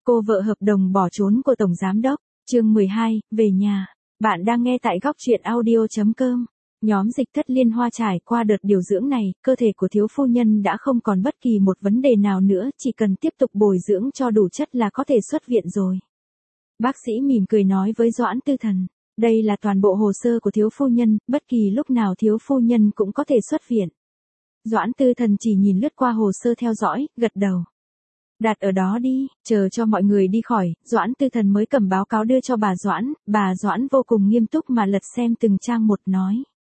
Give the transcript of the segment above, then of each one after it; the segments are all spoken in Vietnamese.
Cô vợ hợp đồng bỏ trốn của Tổng Giám đốc, chương 12, về nhà. Bạn đang nghe tại góc truyện audio.com. Nhóm Dịch Thất Liên Hoa trải qua đợt điều dưỡng này, cơ thể của thiếu phu nhân đã không còn bất kỳ một vấn đề nào nữa, chỉ cần tiếp tục bồi dưỡng cho đủ chất là có thể xuất viện rồi. Bác sĩ mỉm cười nói với Doãn Tư Thần, đây là toàn bộ hồ sơ của thiếu phu nhân, bất kỳ lúc nào thiếu phu nhân cũng có thể xuất viện. Doãn Tư Thần chỉ nhìn lướt qua hồ sơ theo dõi, gật đầu. Đặt ở đó đi, chờ cho mọi người đi khỏi, Doãn Tư Thần mới cầm báo cáo đưa cho bà Doãn vô cùng nghiêm túc mà lật xem từng trang một nói.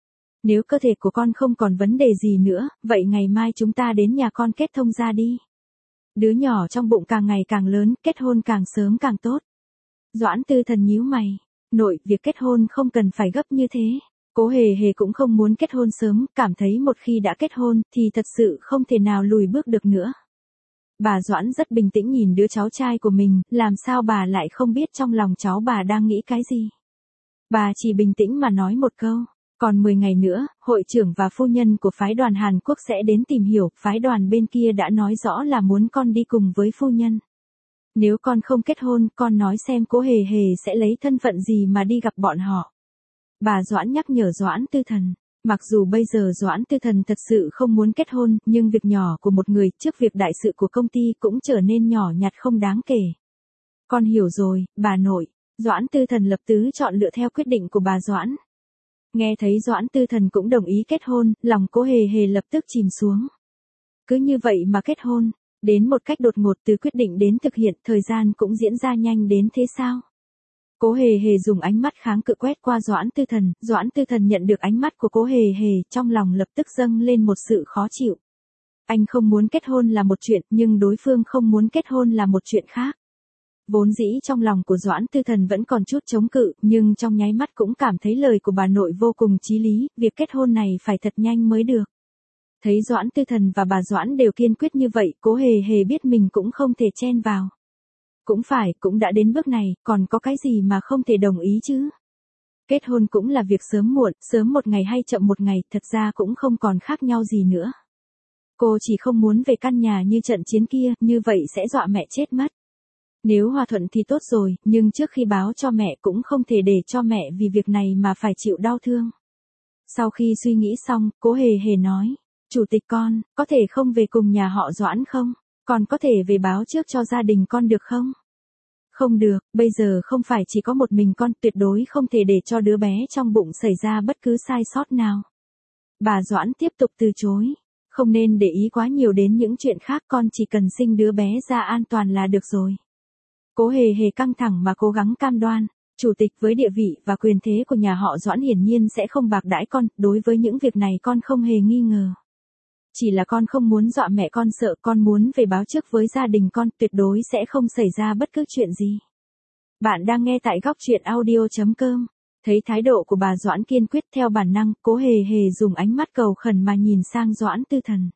Nếu cơ thể của con không còn vấn đề gì nữa, vậy ngày mai chúng ta đến nhà con kết thông ra đi. Đứa nhỏ trong bụng càng ngày càng lớn, kết hôn càng sớm càng tốt. Doãn Tư Thần nhíu mày, nội, việc kết hôn không cần phải gấp như thế. Cố Hề Hề cũng không muốn kết hôn sớm, cảm thấy một khi đã kết hôn thì thật sự không thể nào lùi bước được nữa. Bà Doãn rất bình tĩnh nhìn đứa cháu trai của mình, làm sao bà lại không biết trong lòng cháu bà đang nghĩ cái gì. Bà chỉ bình tĩnh mà nói một câu, còn 10 ngày nữa, hội trưởng và phu nhân của phái đoàn Hàn Quốc sẽ đến tìm hiểu, phái đoàn bên kia đã nói rõ là muốn con đi cùng với phu nhân. Nếu con không kết hôn, con nói xem Cố Hề Hề sẽ lấy thân phận gì mà đi gặp bọn họ. Bà Doãn nhắc nhở Doãn Tư Thần. Mặc dù bây giờ Doãn Tư Thần thật sự không muốn kết hôn, nhưng việc nhỏ của một người trước việc đại sự của công ty cũng trở nên nhỏ nhặt không đáng kể. Con hiểu rồi, bà nội. Doãn Tư Thần lập tức chọn lựa theo quyết định của bà Doãn. Nghe thấy Doãn Tư Thần cũng đồng ý kết hôn, lòng Cố Hề Hề lập tức chìm xuống. Cứ như vậy mà kết hôn, đến một cách đột ngột từ quyết định đến thực hiện, thời gian cũng diễn ra nhanh đến thế sao? Cố Hề Hề dùng ánh mắt kháng cự quét qua Doãn Tư Thần nhận được ánh mắt của Cố Hề Hề, trong lòng lập tức dâng lên một sự khó chịu. Anh không muốn kết hôn là một chuyện, nhưng đối phương không muốn kết hôn là một chuyện khác. Vốn dĩ trong lòng của Doãn Tư Thần vẫn còn chút chống cự, nhưng trong nháy mắt cũng cảm thấy lời của bà nội vô cùng chí lý, việc kết hôn này phải thật nhanh mới được. Thấy Doãn Tư Thần và bà Doãn đều kiên quyết như vậy, Cố Hề Hề biết mình cũng không thể chen vào. Cũng phải, cũng đã đến bước này, còn có cái gì mà không thể đồng ý chứ? Kết hôn cũng là việc sớm muộn, sớm một ngày hay chậm một ngày, thật ra cũng không còn khác nhau gì nữa. Cô chỉ không muốn về căn nhà như trận chiến kia, như vậy sẽ dọa mẹ chết mất. Nếu hòa thuận thì tốt rồi, nhưng trước khi báo cho mẹ cũng không thể để cho mẹ vì việc này mà phải chịu đau thương. Sau khi suy nghĩ xong, Cố Hề Hề nói, Chủ tịch con, có thể không về cùng nhà họ Doãn không? Con có thể về báo trước cho gia đình con được không? Không được, bây giờ không phải chỉ có một mình con, tuyệt đối không thể để cho đứa bé trong bụng xảy ra bất cứ sai sót nào. Bà Doãn tiếp tục từ chối. Không nên để ý quá nhiều đến những chuyện khác, con chỉ cần sinh đứa bé ra an toàn là được rồi. Cố Hề Hề căng thẳng mà cố gắng cam đoan. Chủ tịch với địa vị và quyền thế của nhà họ Doãn hiển nhiên sẽ không bạc đãi con, đối với những việc này con không hề nghi ngờ. Chỉ là con không muốn dọa mẹ con sợ, con muốn về báo trước với gia đình con, tuyệt đối sẽ không xảy ra bất cứ chuyện gì. Bạn đang nghe tại góc truyện audio.com. Thấy thái độ của bà Doãn kiên quyết, theo bản năng, Cố Hề Hề dùng ánh mắt cầu khẩn mà nhìn sang Doãn Tư Thần.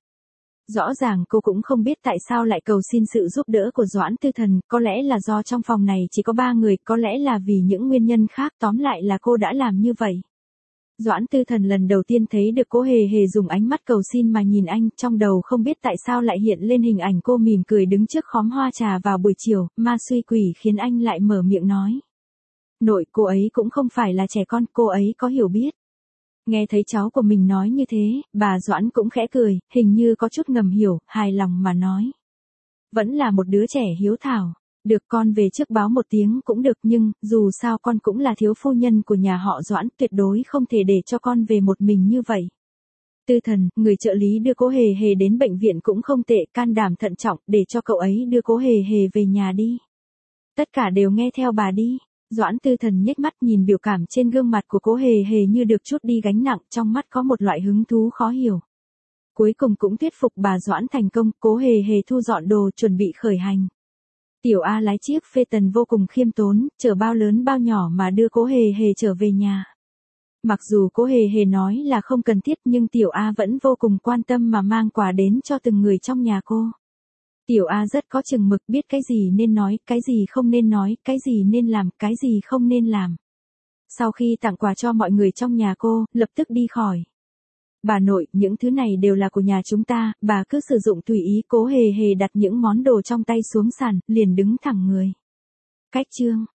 Rõ ràng cô cũng không biết tại sao lại cầu xin sự giúp đỡ của Doãn Tư Thần, có lẽ là do trong phòng này chỉ có 3 người, có lẽ là vì những nguyên nhân khác, tóm lại là cô đã làm như vậy. Doãn Tư Thần lần đầu tiên thấy được Cố Hề Hề dùng ánh mắt cầu xin mà nhìn anh, trong đầu không biết tại sao lại hiện lên hình ảnh cô mỉm cười đứng trước khóm hoa trà vào buổi chiều, ma suy quỷ khiến anh lại mở miệng nói. Nội, cô ấy cũng không phải là trẻ con, cô ấy có hiểu biết. Nghe thấy cháu của mình nói như thế, bà Doãn cũng khẽ cười, hình như có chút ngầm hiểu, hài lòng mà nói. Vẫn là một đứa trẻ hiếu thảo. Được, con về trước báo một tiếng cũng được, nhưng, dù sao con cũng là thiếu phu nhân của nhà họ Doãn, tuyệt đối không thể để cho con về một mình như vậy. Tư Thần, người trợ lý đưa Cố Hề Hề đến bệnh viện cũng không tệ, can đảm thận trọng, để cho cậu ấy đưa Cố Hề Hề về nhà đi. Tất cả đều nghe theo bà đi. Doãn Tư Thần nhếch mắt nhìn biểu cảm trên gương mặt của Cố Hề Hề như được trút đi gánh nặng, trong mắt có một loại hứng thú khó hiểu. Cuối cùng cũng thuyết phục bà Doãn thành công, Cố Hề Hề thu dọn đồ chuẩn bị khởi hành. Tiểu A lái chiếc phê tần vô cùng khiêm tốn, chở bao lớn bao nhỏ mà đưa Cố Hề Hề trở về nhà. Mặc dù Cố Hề Hề nói là không cần thiết, nhưng Tiểu A vẫn vô cùng quan tâm mà mang quà đến cho từng người trong nhà cô. Tiểu A rất có chừng mực, biết cái gì nên nói, cái gì không nên nói, cái gì nên làm, cái gì không nên làm. Sau khi tặng quà cho mọi người trong nhà cô, lập tức đi khỏi. Bà nội, những thứ này đều là của nhà chúng ta, bà cứ sử dụng tùy ý. Cố hề hề đặt những món đồ trong tay xuống sàn, liền đứng thẳng người. Cách chương